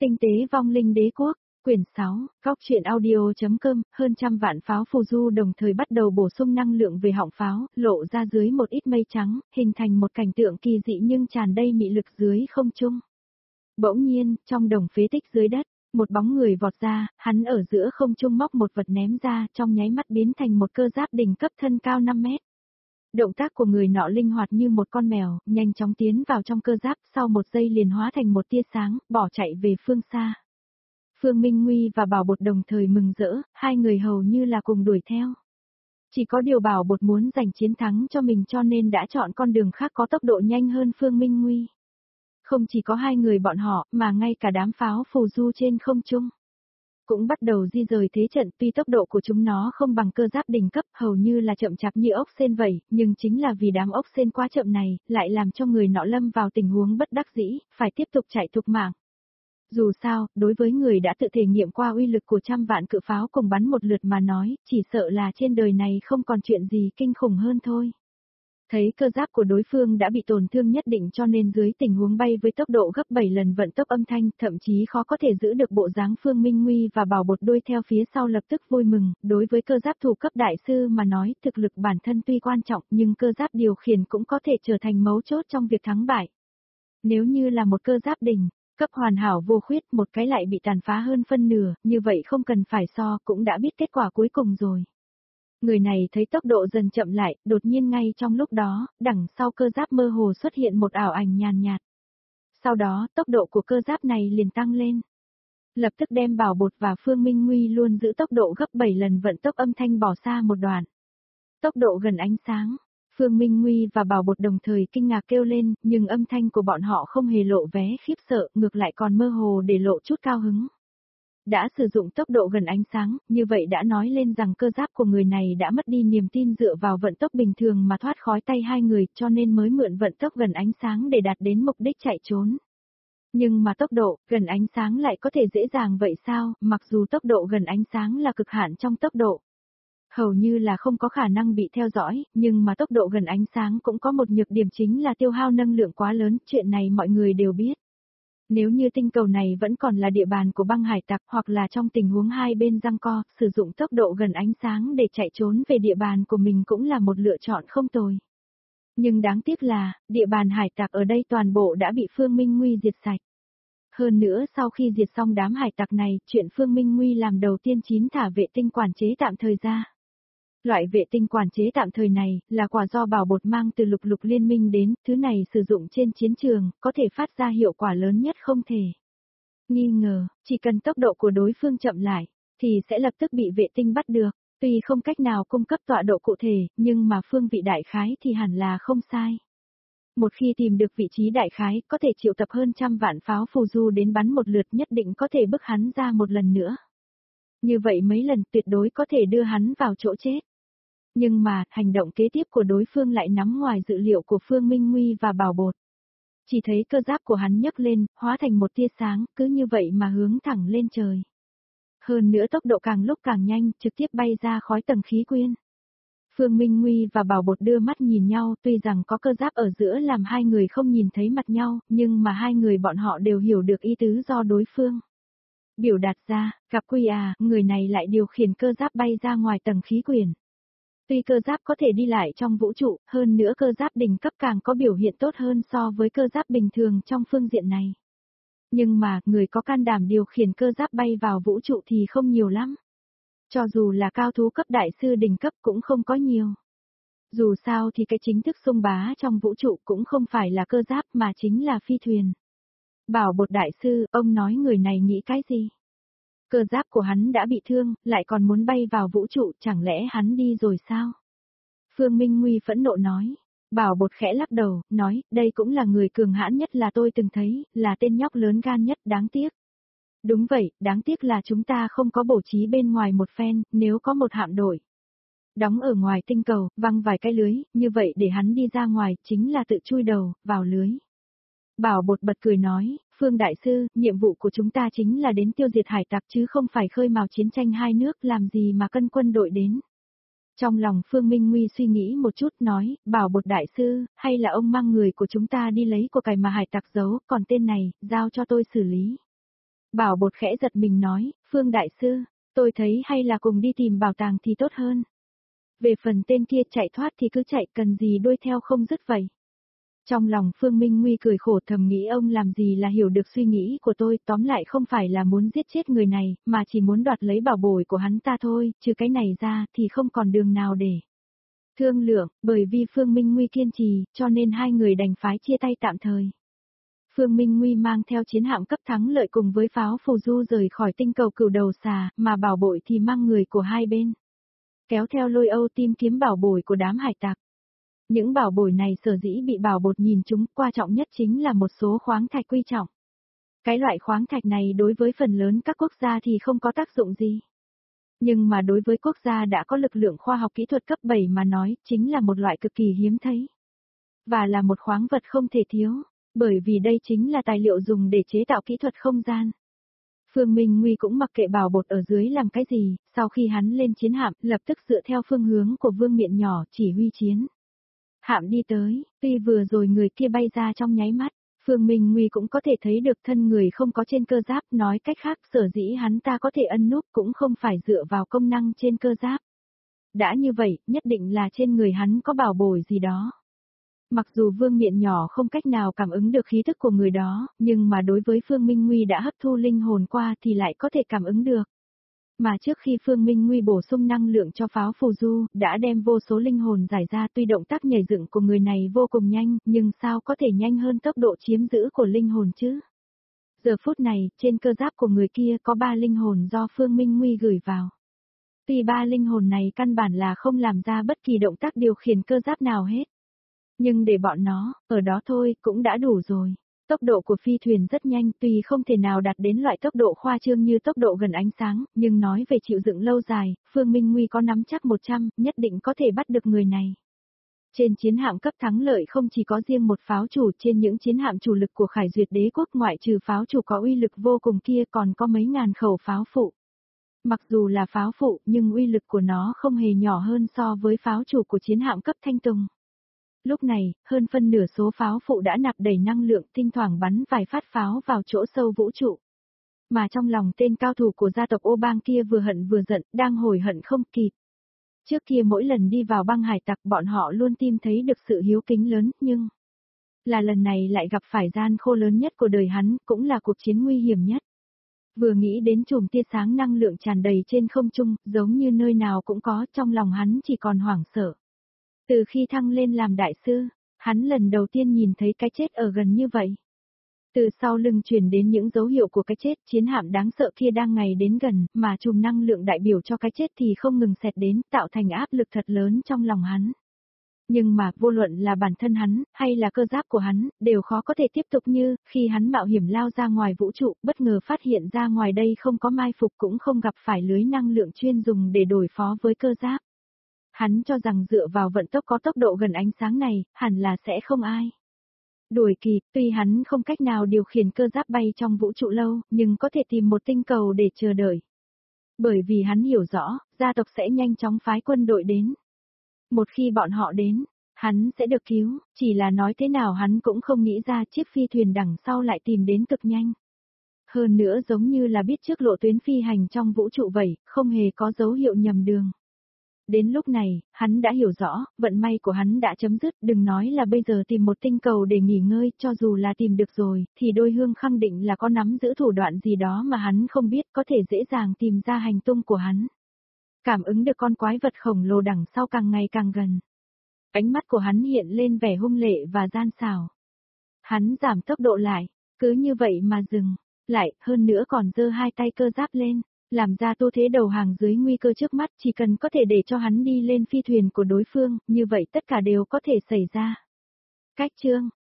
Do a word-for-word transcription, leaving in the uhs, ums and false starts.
Tinh tế vong linh đế quốc, quyển sáu, góc truyện audio.com, hơn trăm vạn pháo phù du đồng thời bắt đầu bổ sung năng lượng về họng pháo, lộ ra dưới một ít mây trắng, hình thành một cảnh tượng kỳ dị nhưng tràn đầy mị lực dưới không trung. Bỗng nhiên, trong đồng phế tích dưới đất, một bóng người vọt ra, hắn ở giữa không trung móc một vật ném ra, trong nháy mắt biến thành một cơ giáp đỉnh cấp thân cao năm mét. Động tác của người nọ linh hoạt như một con mèo, nhanh chóng tiến vào trong cơ giáp, sau một giây liền hóa thành một tia sáng, bỏ chạy về phương xa. Phương Minh Nguy và Bảo Bột đồng thời mừng rỡ, hai người hầu như là cùng đuổi theo. Chỉ có điều Bảo Bột muốn giành chiến thắng cho mình cho nên đã chọn con đường khác có tốc độ nhanh hơn Phương Minh Nguy. Không chỉ có hai người bọn họ, mà ngay cả đám pháo phù du trên không trung cũng bắt đầu di rời thế trận, tuy tốc độ của chúng nó không bằng cơ giáp đỉnh cấp, hầu như là chậm chạp như ốc sên vậy, nhưng chính là vì đám ốc sên quá chậm này, lại làm cho người nọ lâm vào tình huống bất đắc dĩ, phải tiếp tục chạy thục mạng. Dù sao, đối với người đã tự thể nghiệm qua uy lực của trăm vạn cự pháo cùng bắn một lượt mà nói, chỉ sợ là trên đời này không còn chuyện gì kinh khủng hơn thôi. Thấy cơ giáp của đối phương đã bị tổn thương nhất định cho nên dưới tình huống bay với tốc độ gấp bảy lần vận tốc âm thanh, thậm chí khó có thể giữ được bộ dáng Phương Minh Nguy và Bảo Bột đuôi theo phía sau lập tức vui mừng, đối với cơ giáp thủ cấp đại sư mà nói, thực lực bản thân tuy quan trọng nhưng cơ giáp điều khiển cũng có thể trở thành mấu chốt trong việc thắng bại. Nếu như là một cơ giáp đỉnh cấp hoàn hảo vô khuyết, một cái lại bị tàn phá hơn phân nửa, như vậy không cần phải so, cũng đã biết kết quả cuối cùng rồi. Người này thấy tốc độ dần chậm lại, đột nhiên ngay trong lúc đó, đằng sau cơ giáp mơ hồ xuất hiện một ảo ảnh nhàn nhạt. Sau đó, tốc độ của cơ giáp này liền tăng lên. Lập tức đem Bảo Bột và Phương Minh Nguy luôn giữ tốc độ gấp bảy lần vận tốc âm thanh bỏ xa một đoạn. Tốc độ gần ánh sáng, Phương Minh Nguy và Bảo Bột đồng thời kinh ngạc kêu lên, nhưng âm thanh của bọn họ không hề lộ vé khiếp sợ, ngược lại còn mơ hồ để lộ chút cao hứng. Đã sử dụng tốc độ gần ánh sáng, như vậy đã nói lên rằng cơ giáp của người này đã mất đi niềm tin dựa vào vận tốc bình thường mà thoát khỏi tay hai người, cho nên mới mượn vận tốc gần ánh sáng để đạt đến mục đích chạy trốn. Nhưng mà tốc độ gần ánh sáng lại có thể dễ dàng vậy sao, mặc dù tốc độ gần ánh sáng là cực hạn trong tốc độ. Hầu như là không có khả năng bị theo dõi, nhưng mà tốc độ gần ánh sáng cũng có một nhược điểm chính là tiêu hao năng lượng quá lớn, chuyện này mọi người đều biết. Nếu như tinh cầu này vẫn còn là địa bàn của băng hải tặc hoặc là trong tình huống hai bên giằng co, sử dụng tốc độ gần ánh sáng để chạy trốn về địa bàn của mình cũng là một lựa chọn không tồi. Nhưng đáng tiếc là, địa bàn hải tặc ở đây toàn bộ đã bị Phương Minh Nguy diệt sạch. Hơn nữa sau khi diệt xong đám hải tặc này, chuyện Phương Minh Nguy làm đầu tiên chính thả vệ tinh quản chế tạm thời ra. Loại vệ tinh quản chế tạm thời này, là quà do Bảo Bột mang từ lục lục liên minh đến, thứ này sử dụng trên chiến trường, có thể phát ra hiệu quả lớn nhất không thể nghi ngờ, chỉ cần tốc độ của đối phương chậm lại, thì sẽ lập tức bị vệ tinh bắt được, tuy không cách nào cung cấp tọa độ cụ thể, nhưng mà phương vị đại khái thì hẳn là không sai. Một khi tìm được vị trí đại khái, có thể triệu tập hơn trăm vạn pháo phù du đến bắn một lượt nhất định có thể bức hắn ra một lần nữa. Như vậy mấy lần tuyệt đối có thể đưa hắn vào chỗ chết. Nhưng mà, hành động kế tiếp của đối phương lại nằm ngoài dự liệu của Phương Minh Nguy và Bảo Bột. Chỉ thấy cơ giáp của hắn nhấc lên, hóa thành một tia sáng, cứ như vậy mà hướng thẳng lên trời. Hơn nữa tốc độ càng lúc càng nhanh, trực tiếp bay ra khói tầng khí quyên. Phương Minh Nguy và Bảo Bột đưa mắt nhìn nhau, tuy rằng có cơ giáp ở giữa làm hai người không nhìn thấy mặt nhau, nhưng mà hai người bọn họ đều hiểu được ý tứ do đối phương biểu đạt ra, gặp quy à, người này lại điều khiển cơ giáp bay ra ngoài tầng khí quyển. Tuy cơ giáp có thể đi lại trong vũ trụ, hơn nữa cơ giáp đỉnh cấp càng có biểu hiện tốt hơn so với cơ giáp bình thường trong phương diện này. Nhưng mà, người có can đảm điều khiển cơ giáp bay vào vũ trụ thì không nhiều lắm. Cho dù là cao thú cấp đại sư đỉnh cấp cũng không có nhiều. Dù sao thì cái chính thức xung bá trong vũ trụ cũng không phải là cơ giáp mà chính là phi thuyền. Bảo Bột đại sư, ông nói người này nghĩ cái gì? Cơ giáp của hắn đã bị thương, lại còn muốn bay vào vũ trụ, chẳng lẽ hắn đi rồi sao? Phương Minh Nguy phẫn nộ nói. Bảo Bột khẽ lắc đầu, nói, đây cũng là người cường hãn nhất là tôi từng thấy, là tên nhóc lớn gan nhất, đáng tiếc. Đúng vậy, đáng tiếc là chúng ta không có bổ trí bên ngoài một phen, nếu có một hạm đội đóng ở ngoài tinh cầu, văng vài cái lưới, như vậy để hắn đi ra ngoài, chính là tự chui đầu, vào lưới. Bảo Bột bật cười nói, Phương Đại Sư, nhiệm vụ của chúng ta chính là đến tiêu diệt hải tặc chứ không phải khơi mào chiến tranh hai nước, làm gì mà cân quân đội đến. Trong lòng Phương Minh Nguy suy nghĩ một chút nói, Bảo Bột Đại Sư, hay là ông mang người của chúng ta đi lấy của cải mà hải tặc giấu, còn tên này, giao cho tôi xử lý. Bảo Bột khẽ giật mình nói, Phương Đại Sư, tôi thấy hay là cùng đi tìm bảo tàng thì tốt hơn. Về phần tên kia chạy thoát thì cứ chạy, cần gì đuôi theo không dứt vậy. Trong lòng Phương Minh Nguy cười khổ, thầm nghĩ ông làm gì là hiểu được suy nghĩ của tôi, tóm lại không phải là muốn giết chết người này, mà chỉ muốn đoạt lấy bảo bối của hắn ta thôi, trừ cái này ra thì không còn đường nào để thương lượng, bởi vì Phương Minh Nguy kiên trì, cho nên hai người đành phái chia tay tạm thời. Phương Minh Nguy mang theo chiến hạm cấp thắng lợi cùng với pháo phù du rời khỏi tinh cầu Cửu Đầu Xà, mà bảo bội thì mang người của hai bên. Kéo theo Lôi Âu tìm kiếm bảo bối của đám hải tặc. Những bảo bối này sở dĩ bị Bảo Bột nhìn chúng, quan trọng nhất chính là một số khoáng thạch quý trọng. Cái loại khoáng thạch này đối với phần lớn các quốc gia thì không có tác dụng gì. Nhưng mà đối với quốc gia đã có lực lượng khoa học kỹ thuật cấp bảy mà nói, chính là một loại cực kỳ hiếm thấy. Và là một khoáng vật không thể thiếu, bởi vì đây chính là tài liệu dùng để chế tạo kỹ thuật không gian. Phương Minh Nguy cũng mặc kệ Bảo Bột ở dưới làm cái gì, sau khi hắn lên chiến hạm, lập tức dựa theo phương hướng của Vương Miện Nhỏ chỉ huy chiến. Hạm đi tới, tuy vừa rồi người kia bay ra trong nháy mắt, Phương Minh Nguy cũng có thể thấy được thân người không có trên cơ giáp, nói cách khác sở dĩ hắn ta có thể ẩn núp cũng không phải dựa vào công năng trên cơ giáp. Đã như vậy, nhất định là trên người hắn có bảo bối gì đó. Mặc dù Vương Miện Nhỏ không cách nào cảm ứng được khí thức của người đó, nhưng mà đối với Phương Minh Nguy đã hấp thu linh hồn qua thì lại có thể cảm ứng được. Mà trước khi Phương Minh Nguy bổ sung năng lượng cho pháo phù du, đã đem vô số linh hồn giải ra, tuy động tác nhảy dựng của người này vô cùng nhanh, nhưng sao có thể nhanh hơn tốc độ chiếm giữ của linh hồn chứ? Giờ phút này, trên cơ giáp của người kia có ba linh hồn do Phương Minh Nguy gửi vào. Tuy ba linh hồn này căn bản là không làm ra bất kỳ động tác điều khiển cơ giáp nào hết. Nhưng để bọn nó, ở đó thôi, cũng đã đủ rồi. Tốc độ của phi thuyền rất nhanh, tuy không thể nào đạt đến loại tốc độ khoa trương như tốc độ gần ánh sáng, nhưng nói về chịu đựng lâu dài, Phương Minh Nguy có nắm chắc một trăm, nhất định có thể bắt được người này. Trên chiến hạm cấp thắng lợi không chỉ có riêng một pháo chủ, trên những chiến hạm chủ lực của Khải Duyệt Đế quốc ngoại trừ pháo chủ có uy lực vô cùng kia còn có mấy ngàn khẩu pháo phụ. Mặc dù là pháo phụ, nhưng uy lực của nó không hề nhỏ hơn so với pháo chủ của chiến hạm cấp Thanh Tùng. Lúc này, hơn phân nửa số pháo phụ đã nạp đầy năng lượng, thỉnh thoảng bắn vài phát pháo vào chỗ sâu vũ trụ. Mà trong lòng tên cao thủ của gia tộc Ô Bang kia vừa hận vừa giận, đang hối hận không kịp. Trước kia mỗi lần đi vào băng hải tặc bọn họ luôn tìm thấy được sự hiếu kính lớn, nhưng là lần này lại gặp phải gian khô lớn nhất của đời hắn, cũng là cuộc chiến nguy hiểm nhất. Vừa nghĩ đến chùm tia sáng năng lượng tràn đầy trên không trung, giống như nơi nào cũng có, trong lòng hắn chỉ còn hoảng sợ. Từ khi thăng lên làm đại sư, hắn lần đầu tiên nhìn thấy cái chết ở gần như vậy. Từ sau lưng truyền đến những dấu hiệu của cái chết, chiến hạm đáng sợ kia đang ngày đến gần, mà chùm năng lượng đại biểu cho cái chết thì không ngừng xẹt đến, tạo thành áp lực thật lớn trong lòng hắn. Nhưng mà, vô luận là bản thân hắn, hay là cơ giáp của hắn, đều khó có thể tiếp tục như, khi hắn mạo hiểm lao ra ngoài vũ trụ, bất ngờ phát hiện ra ngoài đây không có mai phục cũng không gặp phải lưới năng lượng chuyên dùng để đối phó với cơ giáp. Hắn cho rằng dựa vào vận tốc có tốc độ gần ánh sáng này, hẳn là sẽ không ai đuổi kịp, tuy hắn không cách nào điều khiển cơ giáp bay trong vũ trụ lâu, nhưng có thể tìm một tinh cầu để chờ đợi. Bởi vì hắn hiểu rõ, gia tộc sẽ nhanh chóng phái quân đội đến. Một khi bọn họ đến, hắn sẽ được cứu, chỉ là nói thế nào hắn cũng không nghĩ ra chiếc phi thuyền đằng sau lại tìm đến cực nhanh. Hơn nữa giống như là biết trước lộ tuyến phi hành trong vũ trụ vậy, không hề có dấu hiệu nhầm đường. Đến lúc này, hắn đã hiểu rõ, vận may của hắn đã chấm dứt, đừng nói là bây giờ tìm một tinh cầu để nghỉ ngơi, cho dù là tìm được rồi, thì đôi hương khẳng định là có nắm giữ thủ đoạn gì đó mà hắn không biết, có thể dễ dàng tìm ra hành tung của hắn. Cảm ứng được con quái vật khổng lồ đằng sau càng ngày càng gần. Ánh mắt của hắn hiện lên vẻ hung lệ và gian xảo. Hắn giảm tốc độ lại, cứ như vậy mà dừng, lại, hơn nữa còn giơ hai tay cơ giáp lên. Làm ra tư thế đầu hàng dưới nguy cơ trước mắt, chỉ cần có thể để cho hắn đi lên phi thuyền của đối phương, như vậy tất cả đều có thể xảy ra. Cách chương